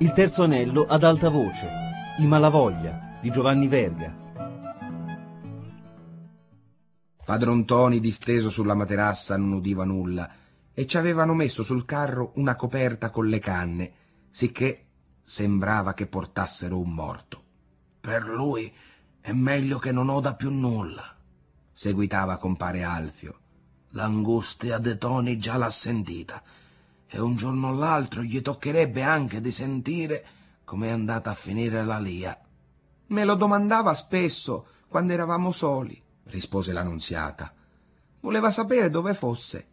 Il terzo anello ad alta voce, I Malavoglia, di Giovanni Verga. Padron Ntoni, disteso sulla materassa, non udiva nulla e ci avevano messo sul carro una coperta con le canne, sicché sembrava che portassero un morto. Per lui è meglio che non oda più nulla, seguitava compare Alfio. L'angustia de Toni già l'ha sentita e un giorno o l'altro gli toccherebbe anche di sentire com'è andata a finire la Lia. Me lo domandava spesso quando eravamo soli, rispose la Nunziata. Voleva sapere dove fosse.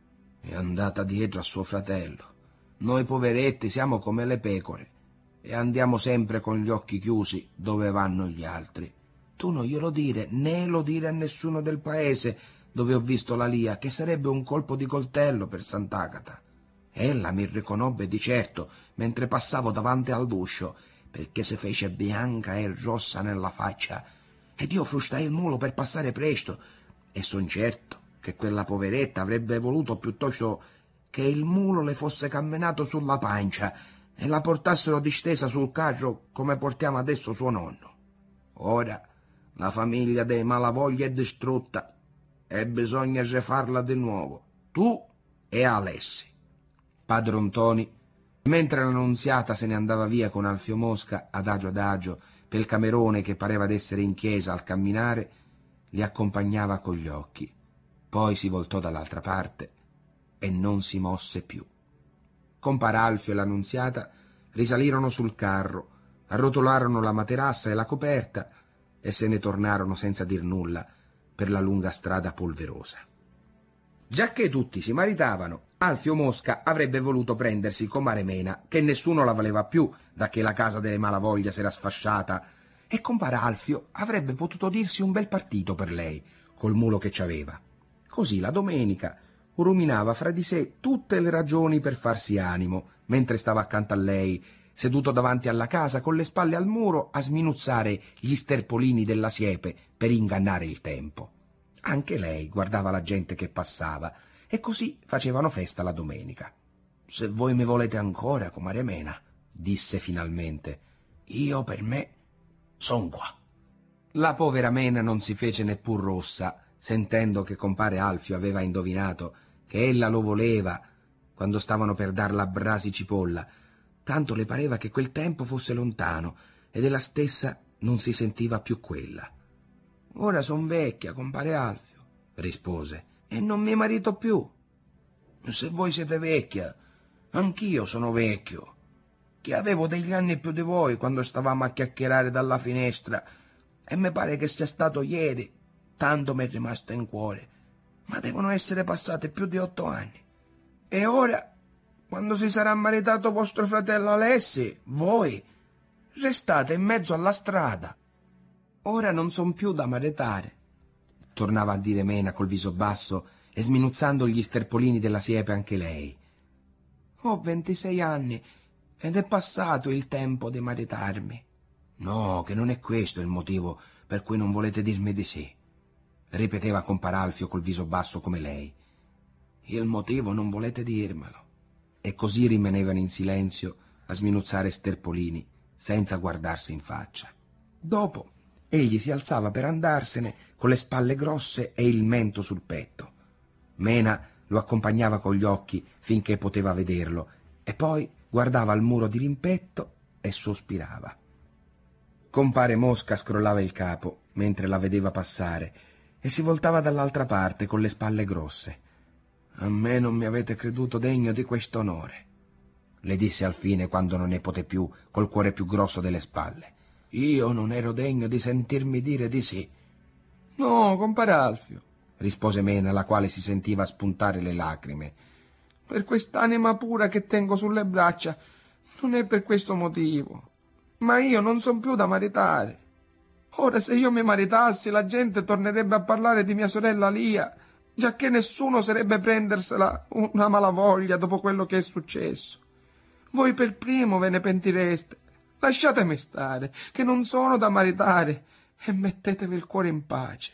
È andata dietro a suo fratello. Noi poveretti siamo come le pecore e andiamo sempre con gli occhi chiusi dove vanno gli altri. Tu non glielo dire, né lo dire a nessuno del paese dove ho visto la Lia, che sarebbe un colpo di coltello per Sant'Agata. Ella mi riconobbe di certo mentre passavo davanti all'uscio, perché si fece bianca e rossa nella faccia, ed io frustai il mulo per passare presto, e son certo che quella poveretta avrebbe voluto piuttosto che il mulo le fosse camminato sulla pancia e la portassero distesa sul carro come portiamo adesso suo nonno. Ora la famiglia dei Malavoglia è distrutta e bisogna rifarla di nuovo, tu e Alessi. Padron Ntoni, mentre la Nunziata se ne andava via con Alfio Mosca adagio pel camerone che pareva d'essere in chiesa al camminare, li accompagnava con gli occhi. Poi si voltò dall'altra parte e non si mosse più. Compar Alfio e la Nunziata risalirono sul carro, arrotolarono la materassa e la coperta e se ne tornarono senza dir nulla per la lunga strada polverosa. Giacché tutti si maritavano, Alfio Mosca avrebbe voluto prendersi comare Mena, che nessuno la valeva più da che la casa delle Malavoglia s'era sfasciata, e compare Alfio avrebbe potuto dirsi un bel partito per lei, col mulo che c'aveva. Così la domenica ruminava fra di sé tutte le ragioni per farsi animo, mentre stava accanto a lei, seduto davanti alla casa con le spalle al muro a sminuzzare gli sterpolini della siepe per ingannare il tempo. Anche lei guardava la gente che passava e così facevano festa la domenica. «Se voi mi volete ancora, comare Mena», disse finalmente, «io per me son qua». La povera Mena non si fece neppur rossa, sentendo che compare Alfio aveva indovinato che ella lo voleva quando stavano per darla a brasi cipolla, tanto le pareva che quel tempo fosse lontano ed ella stessa non si sentiva più quella. «Ora son vecchia, compare Alfio», rispose, «e non mi marito più». «Se voi siete vecchia, anch'io sono vecchio, che avevo degli anni più di voi quando stavamo a chiacchierare dalla finestra, e mi pare che sia stato ieri, tanto mi è rimasto in cuore, ma devono essere passati più di 8 anni. E ora, quando si sarà maritato vostro fratello Alessi, voi restate in mezzo alla strada». «Ora non son più da maritare», tornava a dire Mena col viso basso e sminuzzando gli sterpolini della siepe anche lei. «Ho 26 anni ed è passato il tempo di maritarmi». «No, che non è questo il motivo per cui non volete dirmi di sì», ripeteva compar Alfio col viso basso come lei. «Il motivo non volete dirmelo». E così rimanevano in silenzio a sminuzzare sterpolini senza guardarsi in faccia. Dopo egli si alzava per andarsene con le spalle grosse e il mento sul petto. Mena lo accompagnava con gli occhi finché poteva vederlo e poi guardava al muro di rimpetto e sospirava. Compare Mosca scrollava il capo mentre la vedeva passare e si voltava dall'altra parte con le spalle grosse. «A me non mi avete creduto degno di quest'onore», le disse al fine quando non ne poté più, col cuore più grosso delle spalle. «Io non ero degno di sentirmi dire di sì». «No, compare Alfio», rispose Mena, la quale si sentiva spuntare le lacrime. «Per quest'anima pura che tengo sulle braccia non è per questo motivo. Ma io non son più da maritare. Ora, se io mi maritassi, la gente tornerebbe a parlare di mia sorella Lia, giacché nessuno sarebbe prendersela una malavoglia dopo quello che è successo. Voi per primo ve ne pentireste. Lasciatemi stare, che non sono da maritare, e mettetevi il cuore in pace».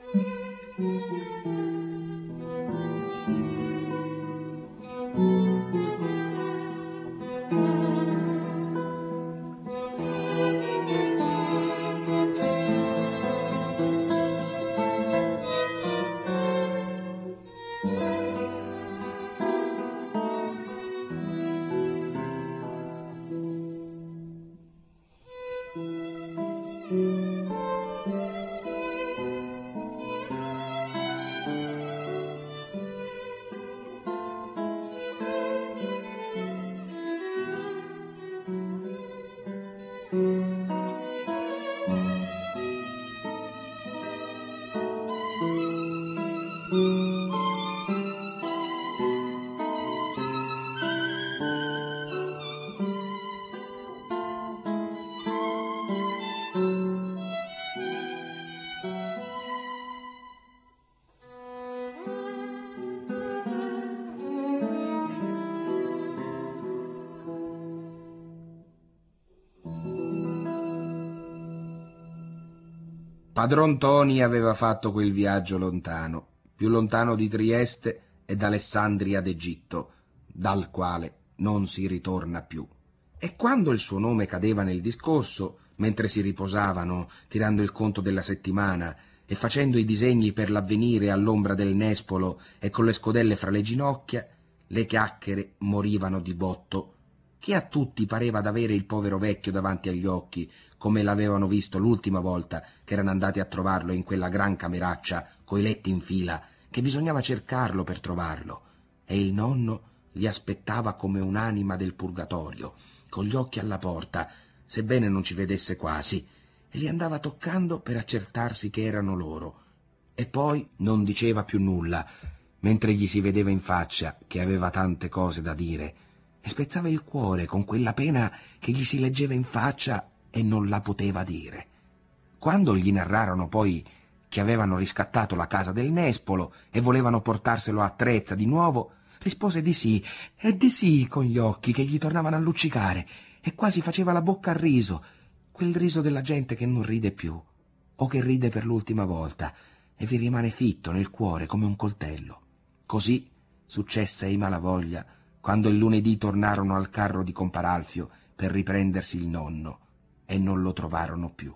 Padron Ntoni aveva fatto quel viaggio lontano, più lontano di Trieste e d'Alessandria d'Egitto, dal quale non si ritorna più. E quando il suo nome cadeva nel discorso, mentre si riposavano, tirando il conto della settimana e facendo i disegni per l'avvenire all'ombra del nespolo e con le scodelle fra le ginocchia, le chiacchiere morivano di botto, che a tutti pareva d'avere il povero vecchio davanti agli occhi, come l'avevano visto l'ultima volta che erano andati a trovarlo in quella gran cameraccia coi letti in fila, che bisognava cercarlo per trovarlo, e il nonno li aspettava come un'anima del purgatorio, con gli occhi alla porta, sebbene non ci vedesse quasi, e li andava toccando per accertarsi che erano loro, e poi non diceva più nulla, mentre gli si vedeva in faccia che aveva tante cose da dire, e spezzava il cuore con quella pena che gli si leggeva in faccia e non la poteva dire. Quando gli narrarono poi che avevano riscattato la casa del nespolo e volevano portarselo a Trezza di nuovo, rispose di sì, e di sì con gli occhi che gli tornavano a luccicare, e quasi faceva la bocca al riso, quel riso della gente che non ride più, o che ride per l'ultima volta, e vi rimane fitto nel cuore come un coltello. Così successe ai Malavoglia quando il lunedì tornarono al carro di compar Alfio per riprendersi il nonno, e non lo trovarono più.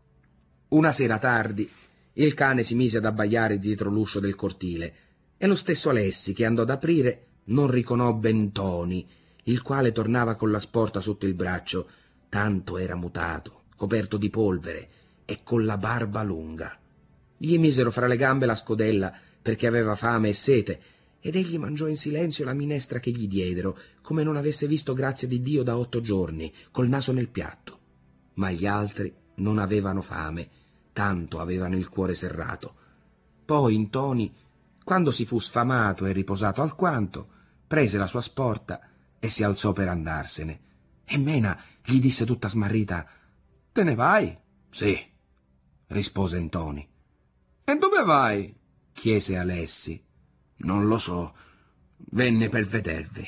Una sera tardi il cane si mise ad abbaiare dietro l'uscio del cortile, e lo stesso Alessi, che andò ad aprire, non riconobbe Ntoni, il quale tornava con la sporta sotto il braccio, tanto era mutato, coperto di polvere e con la barba lunga. Gli misero fra le gambe la scodella perché aveva fame e sete, ed egli mangiò in silenzio la minestra che gli diedero, come non avesse visto grazia di Dio da 8 giorni, col naso nel piatto. Ma gli altri non avevano fame, tanto avevano il cuore serrato. Poi Ntoni, quando si fu sfamato e riposato alquanto, prese la sua sporta e si alzò per andarsene. E Mena gli disse tutta smarrita: «Te ne vai?» «Sì», rispose Ntoni. «E dove vai?» chiese Alessi. «Non lo so, venne per vedervi,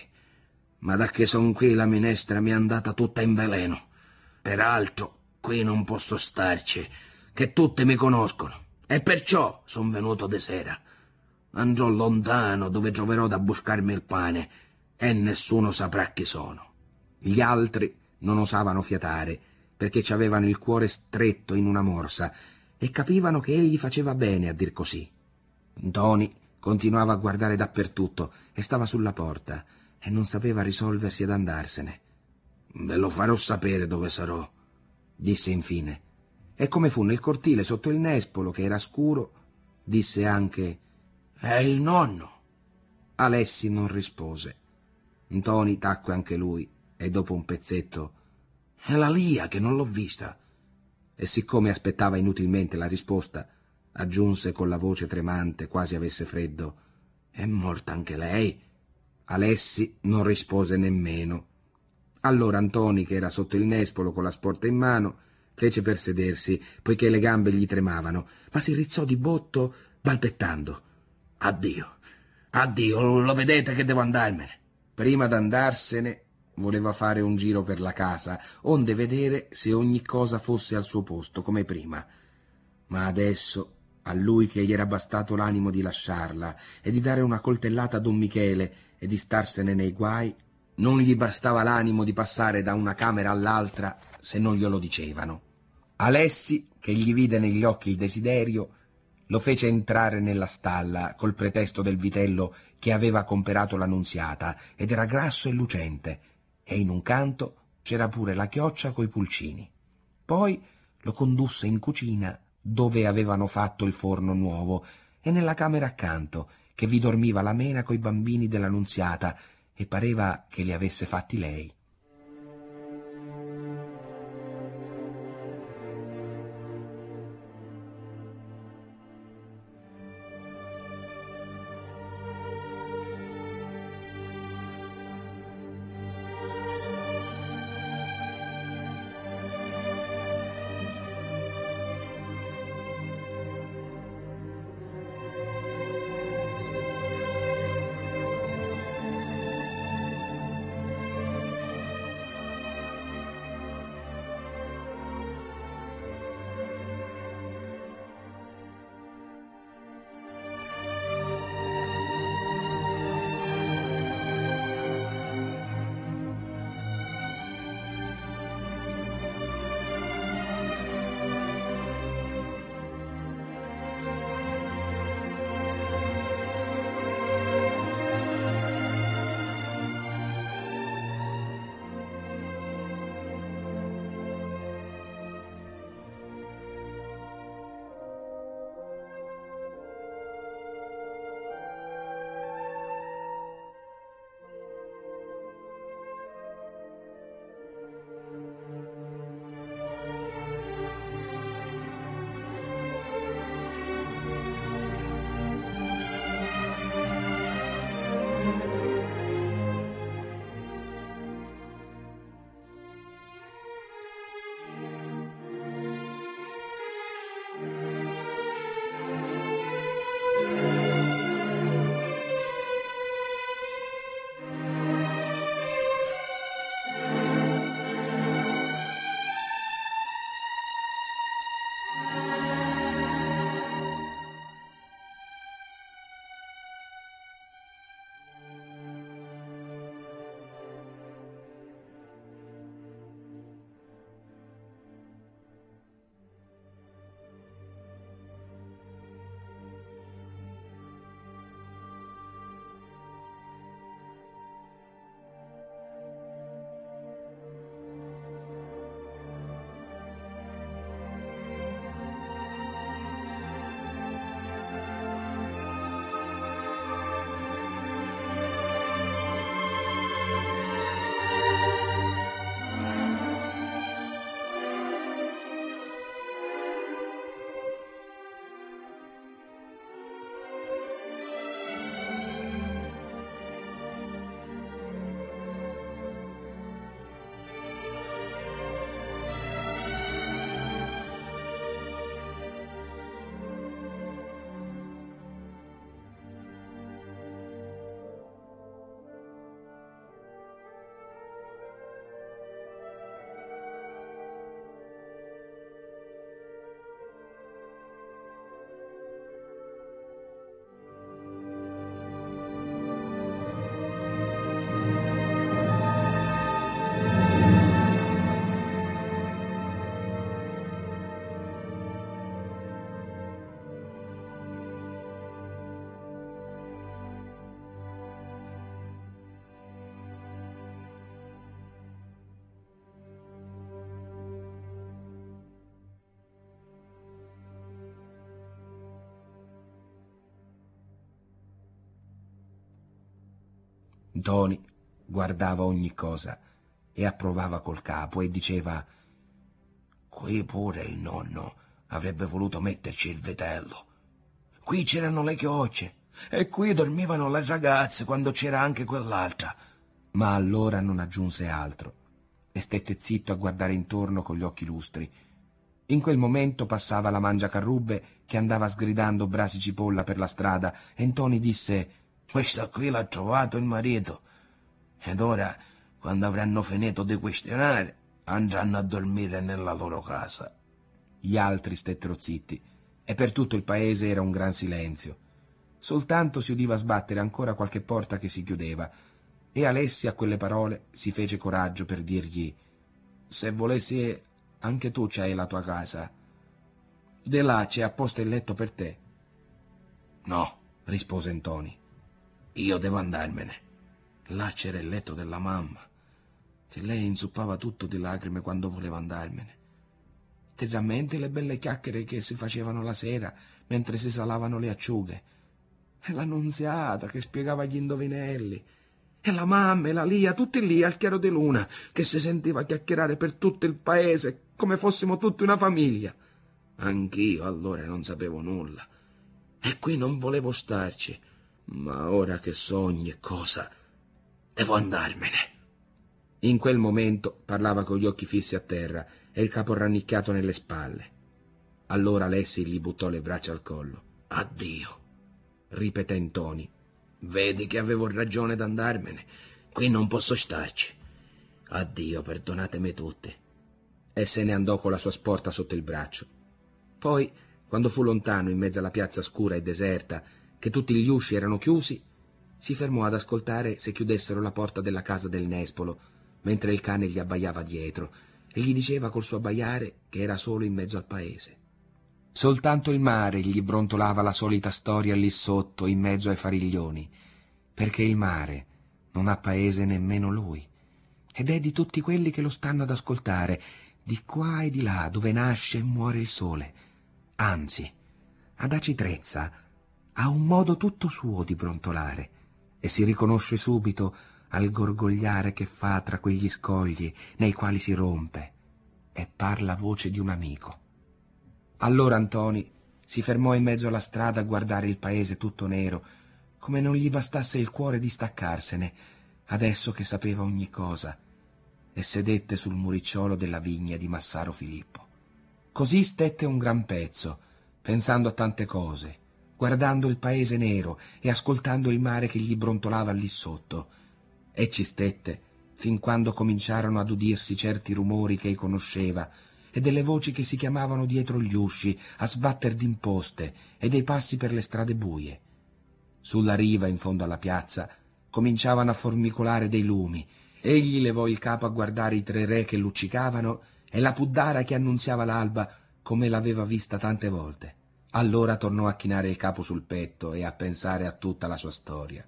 ma da che son qui la minestra mi è andata tutta in veleno. Peraltro qui non posso starci, che tutti mi conoscono, e perciò son venuto de sera. Andrò lontano dove troverò da buscarmi il pane, e nessuno saprà chi sono». Gli altri non osavano fiatare, perché ci avevano il cuore stretto in una morsa, e capivano che egli faceva bene a dir così. Ntoni continuava a guardare dappertutto e stava sulla porta, e non sapeva risolversi ad andarsene. «Ve lo farò sapere dove sarò», disse infine, e come fu nel cortile sotto il nespolo, che era scuro, disse anche: «È il nonno». Alessi non rispose. Ntoni tacque anche lui, e dopo un pezzetto: «È la Lia, che non l'ho vista». E siccome aspettava inutilmente la risposta, aggiunse con la voce tremante, quasi avesse freddo: «È morta anche lei?» Alessi non rispose nemmeno. Allora Ntoni, che era sotto il nespolo con la sporta in mano, fece per sedersi, poiché le gambe gli tremavano, ma si rizzò di botto balbettando: «Addio, addio, lo vedete che devo andarmene». Prima d'andarsene voleva fare un giro per la casa, onde vedere se ogni cosa fosse al suo posto come prima, ma adesso A lui che gli era bastato l'animo di lasciarla e di dare una coltellata a don Michele e di starsene nei guai, non gli bastava l'animo di passare da una camera all'altra se non glielo dicevano. Alessi, che gli vide negli occhi il desiderio, lo fece entrare nella stalla col pretesto del vitello che aveva comperato la Nunziata ed era grasso e lucente, e in un canto c'era pure la chioccia coi pulcini. Poi lo condusse in cucina dove avevano fatto il forno nuovo e nella camera accanto, che vi dormiva la Mena coi bambini della Nunziata e pareva che li avesse fatti lei. Ntoni guardava ogni cosa e approvava col capo e diceva: «Qui pure il nonno avrebbe voluto metterci il vitello. Qui c'erano le chiocce e qui dormivano le ragazze quando c'era anche quell'altra». Ma allora non aggiunse altro e stette zitto a guardare intorno con gli occhi lustri. In quel momento passava la mangiacarrubbe che andava sgridando brasi cipolla per la strada e Ntoni disse: «Questa qui l'ha trovato il marito ed ora, quando avranno finito di questionare, andranno a dormire nella loro casa». Gli altri stettero zitti e per tutto il paese era un gran silenzio. Soltanto si udiva sbattere ancora qualche porta che si chiudeva, e Alessi a quelle parole si fece coraggio per dirgli: «Se volessi, anche tu c'hai la tua casa. De là c'è apposta il letto per te». «No», rispose Ntoni, «io devo andarmene. Là c'era il letto della mamma, che lei inzuppava tutto di lacrime quando voleva andarmene. Ti rammenti le belle chiacchiere che si facevano la sera mentre si salavano le acciughe? E la Nunziata che spiegava gli indovinelli, e la mamma e la Lia, tutti lì al chiaro di luna, che si sentiva chiacchierare per tutto il paese come fossimo tutti una famiglia. Anch'io allora non sapevo nulla, e qui non volevo starci, ma ora che so ogni cosa, devo andarmene». In quel momento parlava con gli occhi fissi a terra e il capo rannicchiato nelle spalle. Allora Alessi gli buttò le braccia al collo. «Addio», ripeté Ntoni. «Vedi che avevo ragione d'andarmene. Qui non posso starci. Addio, perdonatemi tutti». E se ne andò con la sua sporta sotto il braccio. Poi, quando fu lontano in mezzo alla piazza scura e deserta, che tutti gli usci erano chiusi, si fermò ad ascoltare se chiudessero la porta della casa del nespolo, mentre il cane gli abbaiava dietro e gli diceva col suo abbaiare che era solo in mezzo al paese. Soltanto il mare gli brontolava la solita storia lì sotto, in mezzo ai fariglioni, perché il mare non ha paese nemmeno lui, ed è di tutti quelli che lo stanno ad ascoltare, di qua e di là, dove nasce e muore il sole. Anzi, ad Aci Trezza ha un modo tutto suo di brontolare, e si riconosce subito al gorgogliare che fa tra quegli scogli nei quali si rompe, e parla voce di un amico. Allora Ntoni si fermò in mezzo alla strada a guardare il paese tutto nero, come non gli bastasse il cuore di staccarsene, adesso che sapeva ogni cosa, e sedette sul muricciolo della vigna di Massaro Filippo. Così stette un gran pezzo, pensando a tante cose, guardando il paese nero e ascoltando il mare che gli brontolava lì sotto, e ci stette fin quando cominciarono ad udirsi certi rumori che ei conosceva e delle voci che si chiamavano dietro gli usci a sbatter d'imposte e dei passi per le strade buie. Sulla riva, in fondo alla piazza, cominciavano a formicolare dei lumi. Egli levò il capo a guardare i tre re che luccicavano e la puddara che annunziava l'alba come l'aveva vista tante volte. Allora tornò a chinare il capo sul petto e a pensare a tutta la sua storia.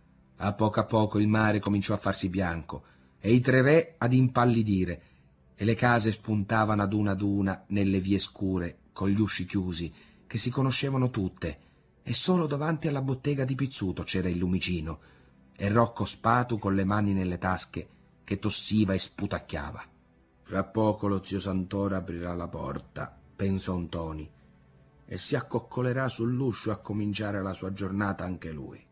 A poco il mare cominciò a farsi bianco e i tre re ad impallidire, e le case spuntavano ad una nelle vie scure con gli usci chiusi che si conoscevano tutte, e solo davanti alla bottega di Pizzuto c'era il lumicino e Rocco Spatu con le mani nelle tasche che tossiva e sputacchiava. «Fra poco lo zio Santoro aprirà la porta», pensò Ntoni, «e si accoccolerà sull'uscio a cominciare la sua giornata anche lui».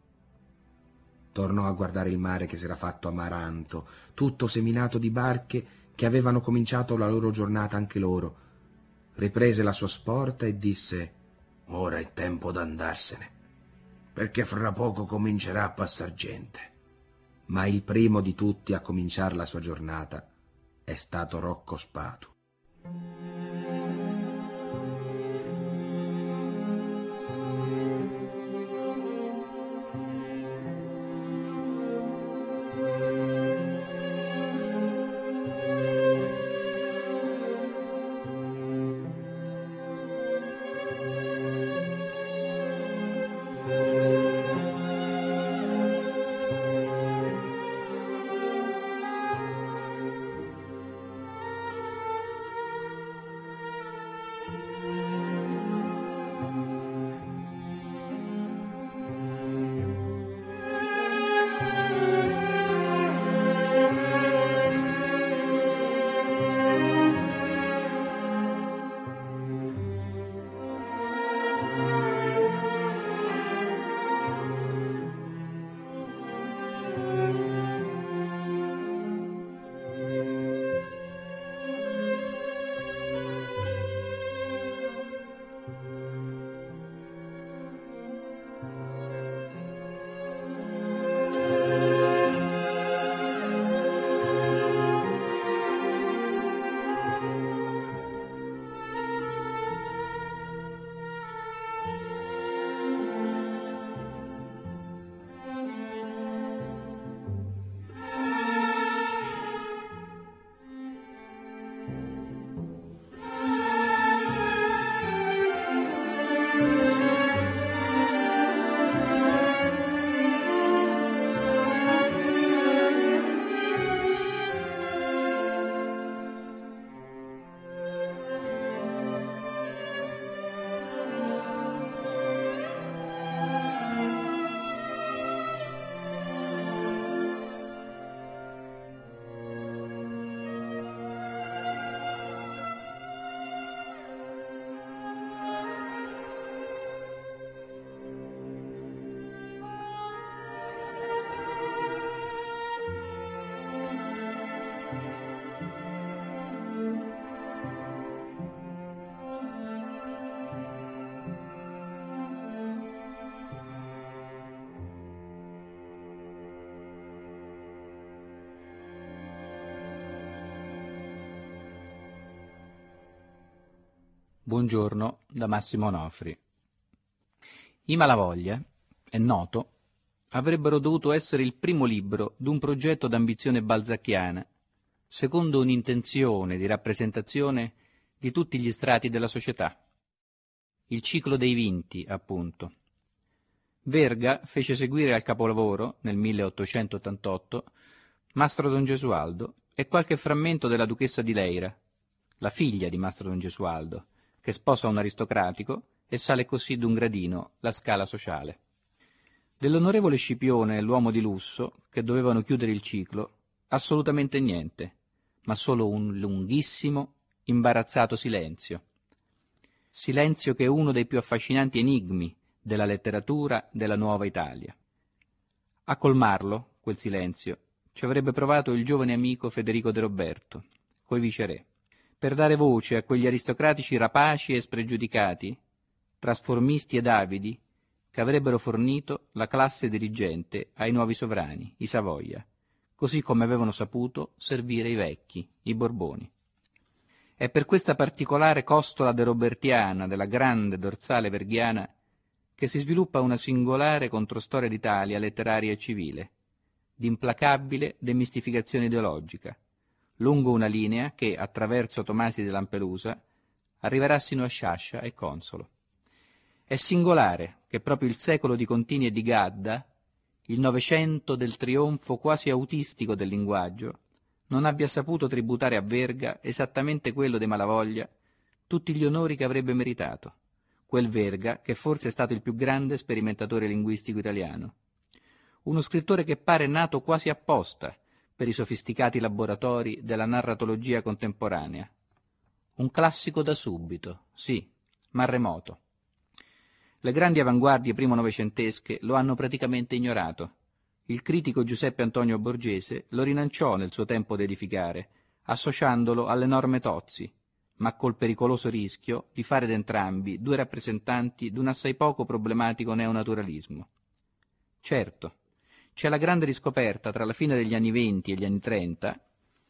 Tornò a guardare il mare che s'era fatto amaranto, tutto seminato di barche che avevano cominciato la loro giornata anche loro. Riprese la sua sporta e disse: «Ora è tempo d'andarsene, perché fra poco comincerà a passar gente». Ma il primo di tutti a cominciare la sua giornata è stato Rocco Spatu. Buongiorno da Massimo Onofri. I Malavoglia, è noto, avrebbero dovuto essere il primo libro d'un progetto d'ambizione balzacchiana, secondo un'intenzione di rappresentazione di tutti gli strati della società. Il ciclo dei vinti, appunto. Verga fece seguire al capolavoro, nel 1888, Mastro Don Gesualdo e qualche frammento della Duchessa di Leyra, la figlia di Mastro Don Gesualdo, che sposa un aristocratico e sale così d'un gradino la scala sociale. Dell'onorevole Scipione e l'uomo di lusso, che dovevano chiudere il ciclo, assolutamente niente, ma solo un lunghissimo, imbarazzato silenzio. Silenzio che è uno dei più affascinanti enigmi della letteratura della nuova Italia. A colmarlo, quel silenzio, ci avrebbe provato il giovane amico Federico De Roberto, coi viceré, per dare voce a quegli aristocratici rapaci e spregiudicati, trasformisti ed avidi, che avrebbero fornito la classe dirigente ai nuovi sovrani, i Savoia, così come avevano saputo servire i vecchi, i Borboni. È per questa particolare costola derobertiana della grande dorsale verghiana che si sviluppa una singolare controstoria d'Italia letteraria e civile, d'implacabile demistificazione ideologica, lungo una linea che, attraverso Tomasi de Lampelusa, arriverà sino a Sciascia e Consolo. È singolare che proprio il secolo di Contini e di Gadda, il Novecento del trionfo quasi autistico del linguaggio, non abbia saputo tributare a Verga, esattamente quello dei Malavoglia, tutti gli onori che avrebbe meritato, quel Verga che forse è stato il più grande sperimentatore linguistico italiano. Uno scrittore che pare nato quasi apposta per i sofisticati laboratori della narratologia contemporanea. Un classico da subito, sì, ma remoto. Le grandi avanguardie primo-novecentesche lo hanno praticamente ignorato. Il critico Giuseppe Antonio Borgese lo rilanciò nel suo tempo da edificare, associandolo all'enorme Tozzi, ma col pericoloso rischio di fare d'entrambi due rappresentanti d'un assai poco problematico neonaturalismo. Certo, c'è la grande riscoperta tra la fine degli anni 20 e gli anni 30,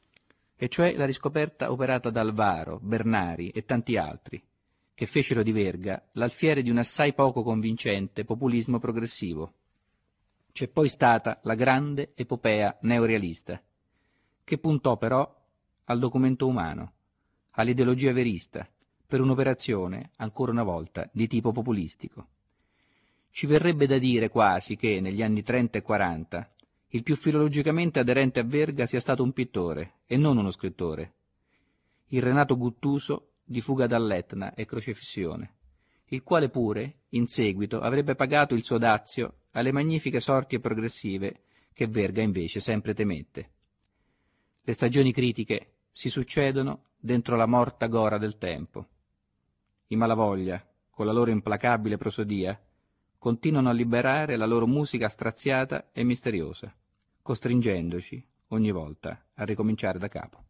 e cioè la riscoperta operata da Alvaro, Bernari e tanti altri, che fecero di Verga l'alfiere di un assai poco convincente populismo progressivo. C'è poi stata la grande epopea neorealista, che puntò però al documento umano, all'ideologia verista, per un'operazione, ancora una volta, di tipo populistico. Ci verrebbe da dire quasi che, negli anni 30 e 40, il più filologicamente aderente a Verga sia stato un pittore, e non uno scrittore. Il Renato Guttuso di Fuga dall'Etna e Crocefissione, il quale pure, in seguito, avrebbe pagato il suo dazio alle magnifiche sorti progressive che Verga invece sempre temette. Le stagioni critiche si succedono dentro la morta gora del tempo. I Malavoglia, con la loro implacabile prosodia, continuano a liberare la loro musica straziata e misteriosa, costringendoci, ogni volta, a ricominciare da capo.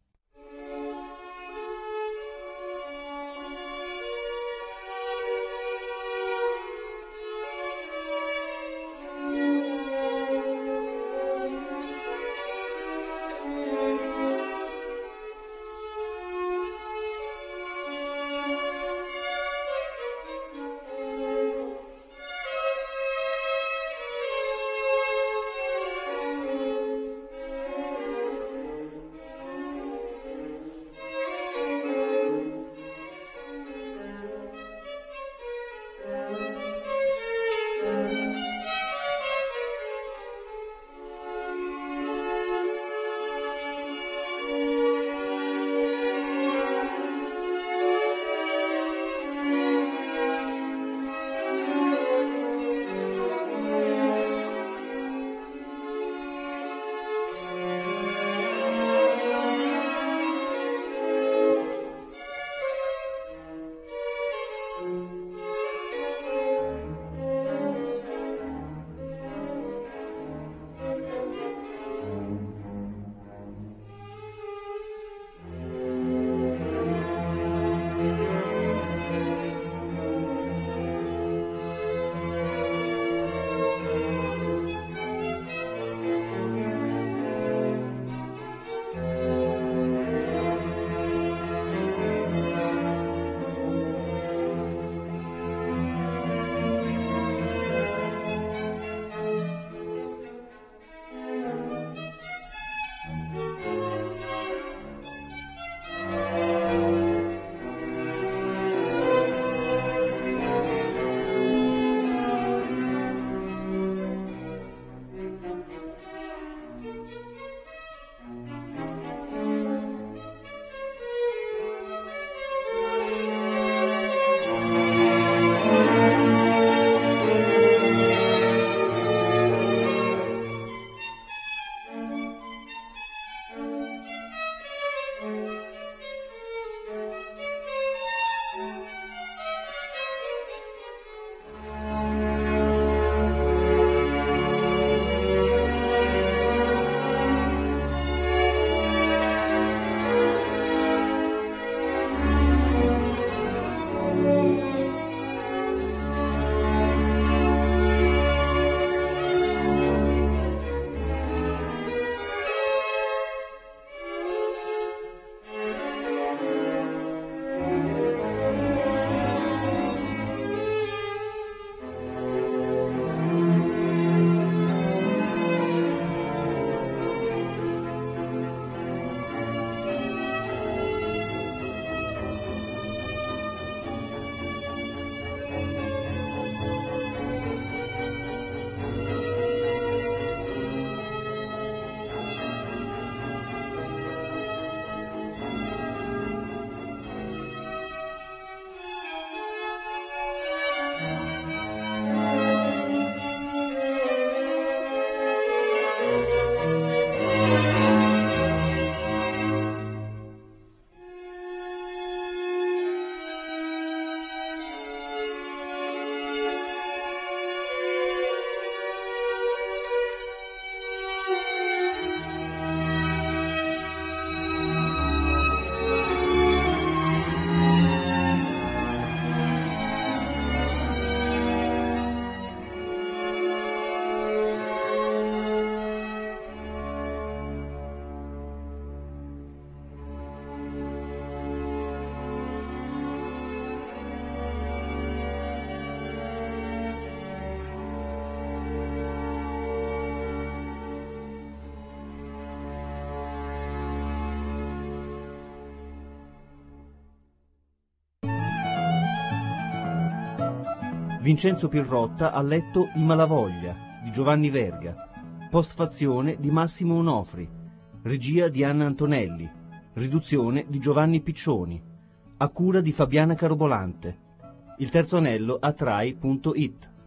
Vincenzo Pirrotta ha letto I Malavoglia di Giovanni Verga, postfazione di Massimo Onofri, regia di Anna Antonelli, riduzione di Giovanni Piccioni, a cura di Fabiana Carobolante. Il terzo anello a trai.it.